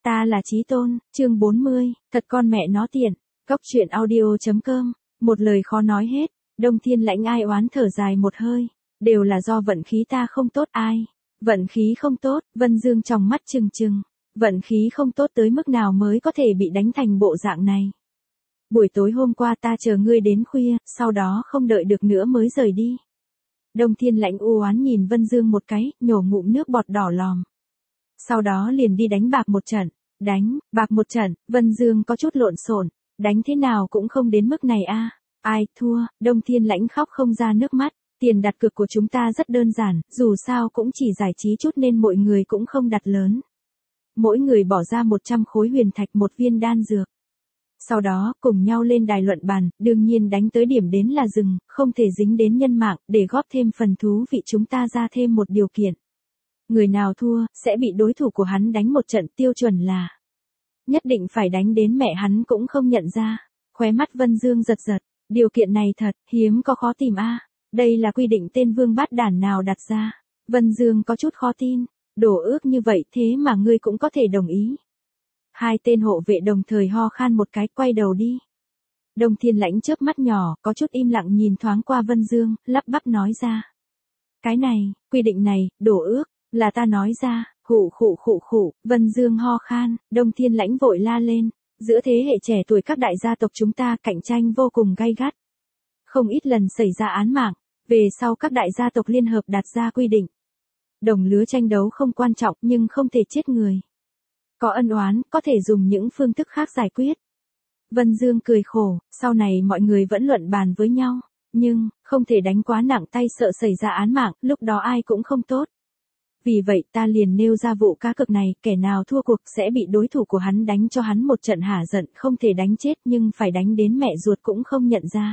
Ta là Chí Tôn, chương 40, thật con mẹ nó tiện. Cóc truyện audio.com, một lời khó nói hết. Đông Thiên Lãnh ai oán thở dài một hơi, đều là do vận khí ta không tốt. Ai? Vận khí không tốt? Vân Dương trong mắt trừng trừng. Vận khí không tốt tới mức nào mới có thể bị đánh thành bộ dạng này? Buổi tối hôm qua ta chờ ngươi đến khuya, sau đó không đợi được nữa mới rời đi. Đông Thiên Lãnh u oán nhìn Vân Dương một cái, nhổ ngụm nước bọt đỏ lòm. Sau đó liền đi đánh bạc một trận. Đánh bạc một trận? Vân Dương có chút lộn xộn. Đánh thế nào cũng không đến mức này a. Ai thua? Đông Thiên Lãnh khóc không ra nước mắt. Tiền đặt cược của chúng ta rất đơn giản, dù sao cũng chỉ giải trí chút nên mọi người cũng không đặt lớn. Mỗi người bỏ ra 100 khối huyền thạch, một viên đan dược. Sau đó, cùng nhau lên đài luận bàn, đương nhiên đánh tới điểm đến là dừng, không thể dính đến nhân mạng, để góp thêm phần thú vị chúng ta ra thêm một điều kiện. Người nào thua, sẽ bị đối thủ của hắn đánh một trận, tiêu chuẩn là nhất định phải đánh đến mẹ hắn cũng không nhận ra. Khóe mắt Vân Dương giật giật, điều kiện này thật, hiếm có khó tìm a. Đây là quy định tên vương bát đản nào đặt ra. Vân Dương có chút khó tin, đổ ước như vậy thế mà ngươi cũng có thể đồng ý. Hai tên hộ vệ đồng thời ho khan một cái, quay đầu đi. Đông Thiên Lãnh chớp mắt nhỏ, có chút im lặng nhìn thoáng qua Vân Dương, lắp bắp nói ra. Cái này, quy định này, đổ ước, là ta nói ra. Khụ, Vân Dương ho khan, Đông Thiên Lãnh vội la lên. Giữa thế hệ trẻ tuổi các đại gia tộc chúng ta cạnh tranh vô cùng gay gắt. Không ít lần xảy ra án mạng, về sau các đại gia tộc liên hợp đặt ra quy định. Đồng lứa tranh đấu không quan trọng nhưng không thể chết người. Có ân oán, có thể dùng những phương thức khác giải quyết. Vân Dương cười khổ, sau này mọi người vẫn luận bàn với nhau, nhưng, không thể đánh quá nặng tay sợ xảy ra án mạng, lúc đó ai cũng không tốt. Vì vậy ta liền nêu ra vụ cá cược này, kẻ nào thua cuộc sẽ bị đối thủ của hắn đánh cho hắn một trận hả giận, không thể đánh chết nhưng phải đánh đến mẹ ruột cũng không nhận ra.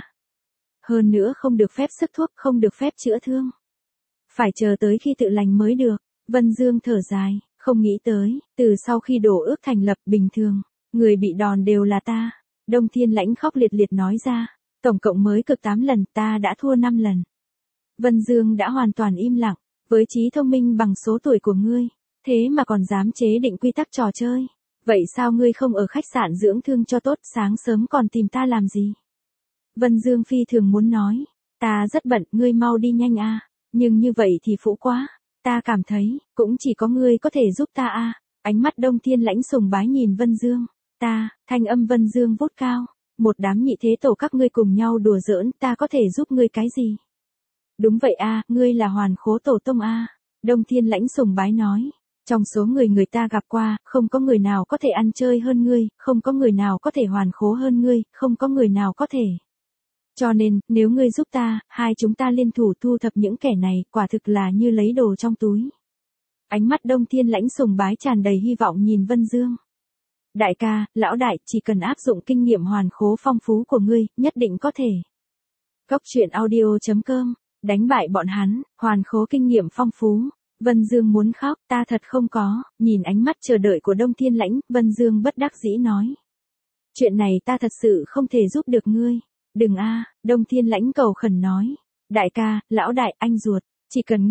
Hơn nữa không được phép sức thuốc, không được phép chữa thương. Phải chờ tới khi tự lành mới được. Vân Dương thở dài, không nghĩ tới, từ sau khi đổ ước thành lập bình thường, người bị đòn đều là ta. Đông Thiên Lãnh khóc liệt liệt nói ra, tổng cộng mới cực 8 lần, ta đã thua 5 lần. Vân Dương đã hoàn toàn im lặng, với trí thông minh bằng số tuổi của ngươi, thế mà còn dám chế định quy tắc trò chơi. Vậy sao ngươi không ở khách sạn dưỡng thương cho tốt, sáng sớm còn tìm ta làm gì? Vân Dương phi thường muốn nói, ta rất bận, ngươi mau đi nhanh a. Nhưng như vậy thì phũ quá, ta cảm thấy, cũng chỉ có ngươi có thể giúp ta a. Ánh mắt Đông Thiên Lãnh sùng bái nhìn Vân Dương, thanh âm Vân Dương vút cao, một đám nhị thế tổ các ngươi cùng nhau đùa giỡn, ta có thể giúp ngươi cái gì? Đúng vậy a, ngươi là Hoàn Khố Tổ Tông a. Đông Thiên Lãnh sùng bái nói, trong số người ta gặp qua, không có người nào có thể ăn chơi hơn ngươi, không có người nào có thể hoàn khố hơn ngươi, không có người nào có thể. Cho nên, nếu ngươi giúp ta, hai chúng ta liên thủ thu thập những kẻ này, quả thực là như lấy đồ trong túi. Ánh mắt Đông Thiên Lãnh sùng bái tràn đầy hy vọng nhìn Vân Dương. Đại ca, lão đại, chỉ cần áp dụng kinh nghiệm hoàn khố phong phú của ngươi, nhất định có thể. Cóc truyện audio.com, đánh bại bọn hắn, hoàn khố kinh nghiệm phong phú. Vân Dương muốn khóc, ta thật không có. Nhìn ánh mắt chờ đợi của Đông Thiên Lãnh, Vân Dương bất đắc dĩ nói. Chuyện này ta thật sự không thể giúp được ngươi. Đừng a. Đông Thiên Lãnh cầu khẩn nói. Đại ca, lão đại, anh ruột, chỉ cần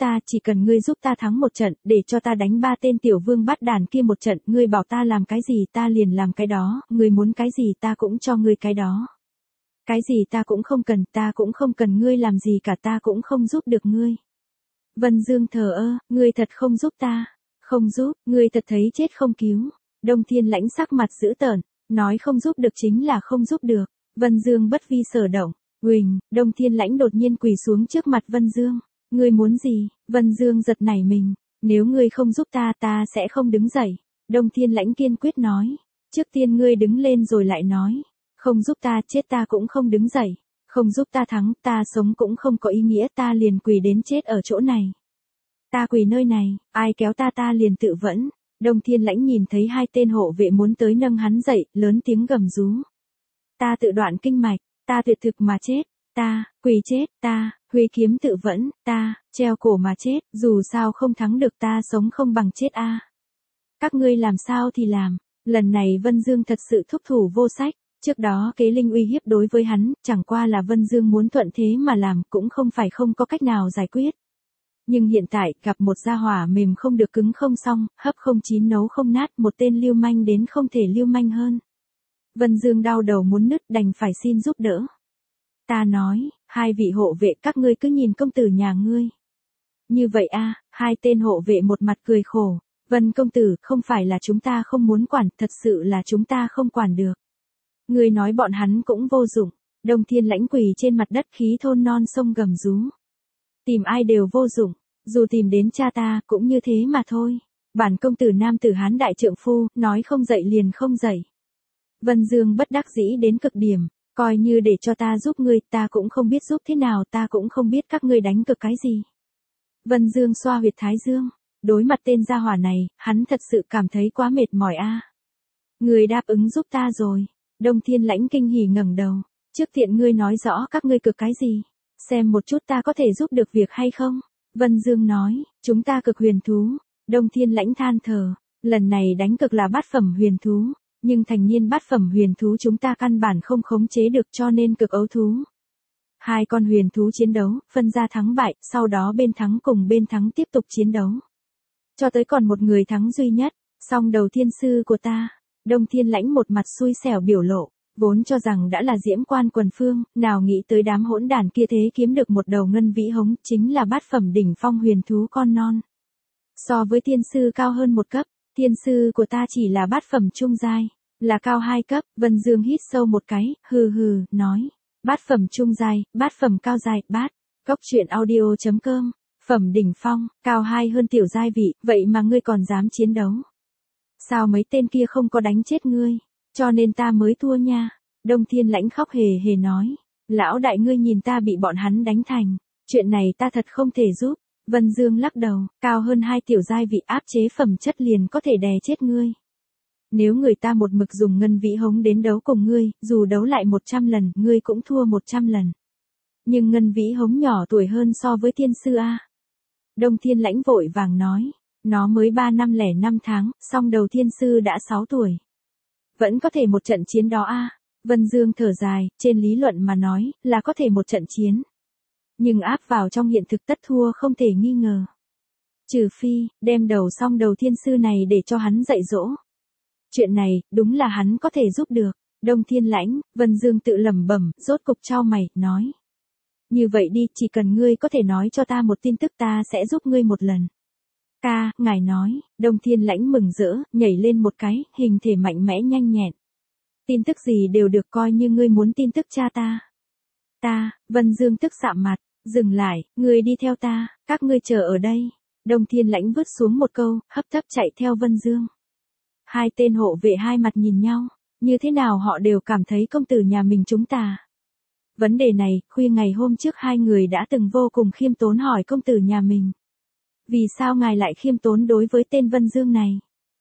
ngươi giúp ta thắng một trận, để cho ta đánh 3 tên tiểu vương bát đàn kia một trận, ngươi bảo ta làm cái gì ta liền làm cái đó, ngươi muốn cái gì ta cũng cho ngươi cái đó. Cái gì ta cũng không cần ngươi làm gì cả, ta cũng không giúp được ngươi. Vân Dương thờ ơ, ngươi thật không giúp ta, không giúp, ngươi thật thấy chết không cứu. Đông Thiên Lãnh sắc mặt dữ tợn, nói không giúp được chính là không giúp được. Vân Dương bất vi sở động, Huỳnh, Đông Thiên Lãnh đột nhiên quỳ xuống trước mặt Vân Dương. Ngươi muốn gì? Vân Dương giật nảy mình, nếu ngươi không giúp ta, ta sẽ không đứng dậy. Đông Thiên Lãnh kiên quyết nói, trước tiên ngươi đứng lên rồi lại nói, không giúp ta chết ta cũng không đứng dậy, không giúp ta thắng, ta sống cũng không có ý nghĩa, ta liền quỳ đến chết ở chỗ này. Ta quỳ nơi này, ai kéo ta liền tự vẫn. Đông Thiên Lãnh nhìn thấy hai tên hộ vệ muốn tới nâng hắn dậy, lớn tiếng gầm rú. Ta tự đoạn kinh mạch, ta tuyệt thực mà chết, ta, quỳ chết, ta, huy kiếm tự vẫn, ta, treo cổ mà chết, dù sao không thắng được ta sống không bằng chết a. Các ngươi làm sao thì làm, lần này Vân Dương thật sự thúc thủ vô sách, trước đó kế linh uy hiếp đối với hắn, chẳng qua là Vân Dương muốn thuận thế mà làm, cũng không phải không có cách nào giải quyết. Nhưng hiện tại, gặp một gia hỏa mềm không được cứng không xong, hấp không chín nấu không nát, một tên lưu manh đến không thể lưu manh hơn. Vân Dương đau đầu muốn nứt đành phải xin giúp đỡ. Ta nói, hai vị hộ vệ các ngươi cứ nhìn công tử nhà ngươi. Như vậy a, hai tên hộ vệ một mặt cười khổ. Vân công tử, không phải là chúng ta không muốn quản, thật sự là chúng ta không quản được. Ngươi nói bọn hắn cũng vô dụng. Đông Thiên Lãnh quỳ trên mặt đất khí thôn non sông gầm rú. Tìm ai đều vô dụng, dù tìm đến cha ta cũng như thế mà thôi. Bản công tử nam tử Hán đại trượng phu, nói không dậy liền không dậy. Vân Dương bất đắc dĩ đến cực điểm, coi như để cho ta giúp ngươi, ta cũng không biết giúp thế nào, ta cũng không biết các ngươi đánh cực cái gì. Vân Dương xoa huyệt thái dương, đối mặt tên gia hỏa này, hắn thật sự cảm thấy quá mệt mỏi a. Ngươi đáp ứng giúp ta rồi. Đông Thiên Lãnh kinh hỉ ngẩng đầu, trước tiện ngươi nói rõ các ngươi cực cái gì, xem một chút ta có thể giúp được việc hay không. Vân Dương nói, chúng ta cực huyền thú. Đông Thiên Lãnh than thở, lần này đánh cực là bát phẩm huyền thú, nhưng thành niên bát phẩm huyền thú chúng ta căn bản không khống chế được cho nên cực ấu thú. Hai con huyền thú chiến đấu, phân ra thắng bại, sau đó bên thắng cùng bên thắng tiếp tục chiến đấu. Cho tới còn một người thắng duy nhất, song đầu thiên sư của ta. Đông Thiên Lãnh một mặt xui xẻo biểu lộ, vốn cho rằng đã là diễm quan quần phương, nào nghĩ tới đám hỗn đàn kia thế kiếm được một đầu ngân vĩ hống, chính là bát phẩm đỉnh phong huyền thú con non. So với thiên sư cao hơn một cấp, thiên sư của ta chỉ là bát phẩm trung giai, là cao 2 cấp. Vân Dương hít sâu một cái, hừ hừ, nói, bát phẩm trung giai, bát phẩm cao giai, bát. Cốc truyện audio.com, phẩm đỉnh phong, cao 2 hơn tiểu giai vị, vậy mà ngươi còn dám chiến đấu. Sao mấy tên kia không có đánh chết ngươi, cho nên ta mới thua nha. Đông Thiên Lãnh khóc hề hề nói, lão đại ngươi nhìn ta bị bọn hắn đánh thành, chuyện này ta thật không thể giúp. Vân Dương lắc đầu, cao hơn 2 tiểu giai vị áp chế phẩm chất liền có thể đè chết ngươi. Nếu người ta một mực dùng ngân vĩ hống đến đấu cùng ngươi, dù đấu lại 100 lần, ngươi cũng thua 100 lần. Nhưng ngân vĩ hống nhỏ tuổi hơn so với thiên sư a. Đông Thiên Lãnh vội vàng nói, nó mới 3 năm lẻ 5 tháng, song đầu thiên sư đã 6 tuổi. Vẫn có thể một trận chiến đó a. Vân Dương thở dài, trên lý luận mà nói, là có thể một trận chiến. Nhưng áp vào trong hiện thực tất thua không thể nghi ngờ. Trừ phi, đem đầu song đầu thiên sư này để cho hắn dạy dỗ. Chuyện này, đúng là hắn có thể giúp được. Đông Thiên Lãnh, Vân Dương tự lẩm bẩm, rốt cục chau mày, nói. Như vậy đi, chỉ cần ngươi có thể nói cho ta một tin tức ta sẽ giúp ngươi một lần. Ca, ngài nói, Đông Thiên Lãnh mừng rỡ, nhảy lên một cái, hình thể mạnh mẽ nhanh nhẹn. Tin tức gì đều được, coi như ngươi muốn tin tức cha ta. Ta, Vân Dương tức sạm mặt, dừng lại, ngươi đi theo ta, các ngươi chờ ở đây. Đông Thiên Lãnh vứt xuống một câu, hấp tấp chạy theo Vân Dương. Hai tên hộ vệ hai mặt nhìn nhau, như thế nào họ đều cảm thấy công tử nhà mình chúng ta. Vấn đề này, khuya ngày hôm trước hai người đã từng vô cùng khiêm tốn hỏi công tử nhà mình. Vì sao ngài lại khiêm tốn đối với tên Vân Dương này?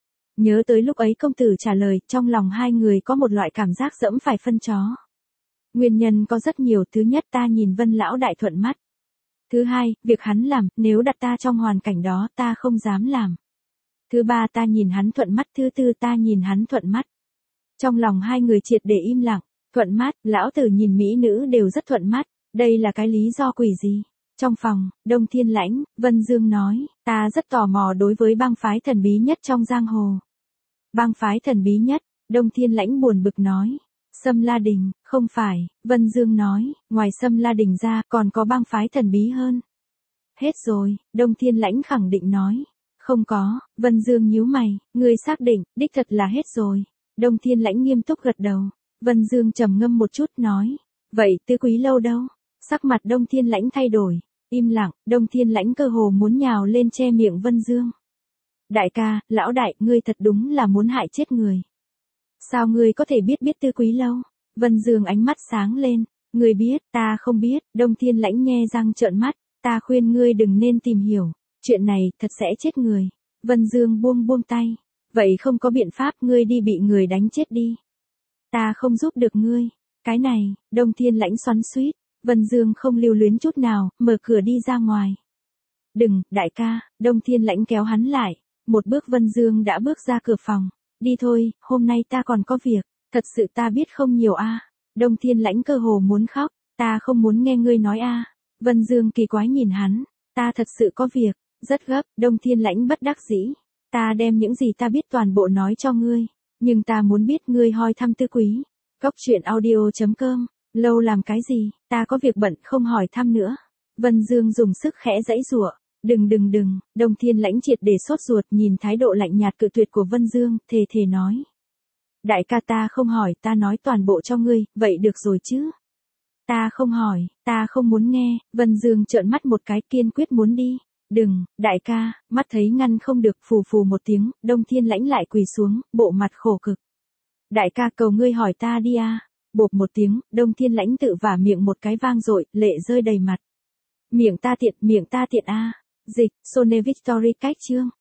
Nhớ tới lúc ấy công tử trả lời, trong lòng hai người có một loại cảm giác dẫm phải phân chó. Nguyên nhân có rất nhiều, thứ nhất ta nhìn Vân lão đại thuận mắt. Thứ hai, việc hắn làm, nếu đặt ta trong hoàn cảnh đó ta không dám làm. Thứ ba ta nhìn hắn thuận mắt, thứ tư ta nhìn hắn thuận mắt. Trong lòng hai người triệt để im lặng, thuận mắt, lão tử nhìn mỹ nữ đều rất thuận mắt, đây là cái lý do quỷ gì? Trong phòng, Đông Thiên Lãnh, Vân Dương nói, ta rất tò mò đối với bang phái thần bí nhất trong giang hồ. Bang phái thần bí nhất, Đông Thiên Lãnh buồn bực nói. Sâm La Đình, không phải, Vân Dương nói, ngoài Sâm La Đình ra còn có bang phái thần bí hơn. Hết rồi, Đông Thiên Lãnh khẳng định nói. Không có, Vân Dương nhíu mày, ngươi xác định, đích thật là hết rồi. Đông Thiên Lãnh nghiêm túc gật đầu. Vân Dương trầm ngâm một chút nói, vậy Tứ Quý Lâu đâu? Sắc mặt Đông Thiên Lãnh thay đổi, im lặng, Đông Thiên Lãnh cơ hồ muốn nhào lên che miệng Vân Dương. Đại ca, lão đại, ngươi thật đúng là muốn hại chết người. Sao ngươi có thể biết Tứ Quý Lâu? Vân Dương ánh mắt sáng lên, ngươi biết, ta không biết. Đông Thiên Lãnh nhe răng trợn mắt, ta khuyên ngươi đừng nên tìm hiểu, chuyện này thật sẽ chết người. Vân Dương buông tay, vậy không có biện pháp, ngươi đi bị người đánh chết đi. Ta không giúp được ngươi. Cái này, Đông Thiên Lãnh xoắn xuýt. Vân Dương không lưu luyến chút nào, mở cửa đi ra ngoài. Đừng, đại ca, Đông Thiên Lãnh kéo hắn lại. Một bước Vân Dương đã bước ra cửa phòng. Đi thôi, hôm nay ta còn có việc, thật sự ta biết không nhiều a. Đông Thiên Lãnh cơ hồ muốn khóc, ta không muốn nghe ngươi nói a. Vân Dương kỳ quái nhìn hắn, Ta thật sự có việc, rất gấp, Đông Thiên Lãnh bất đắc dĩ. Ta đem những gì ta biết toàn bộ nói cho ngươi, nhưng ta muốn biết ngươi hỏi thăm Tư Quý. Cốc truyện audio.com, lâu làm cái gì, ta có việc bận không hỏi thăm nữa. Vân Dương dùng sức khẽ giãy giụa. Đừng, Đông Thiên Lãnh triệt để sốt ruột nhìn thái độ lạnh nhạt cự tuyệt của Vân Dương, thề nói. Đại ca ta không hỏi, ta nói toàn bộ cho ngươi, vậy được rồi chứ. Ta không hỏi, ta không muốn nghe, Vân Dương trợn mắt một cái kiên quyết muốn đi. Đừng, đại ca, mắt thấy ngăn không được phù phù một tiếng, Đông Thiên Lãnh lại quỳ xuống, bộ mặt khổ cực. Đại ca cầu ngươi hỏi ta đi à. Bộp một tiếng, Đông Thiên Lãnh tự vả miệng một cái vang dội, lệ rơi đầy mặt. Miệng ta tiện à. Dịch, Sone Victory cách chương.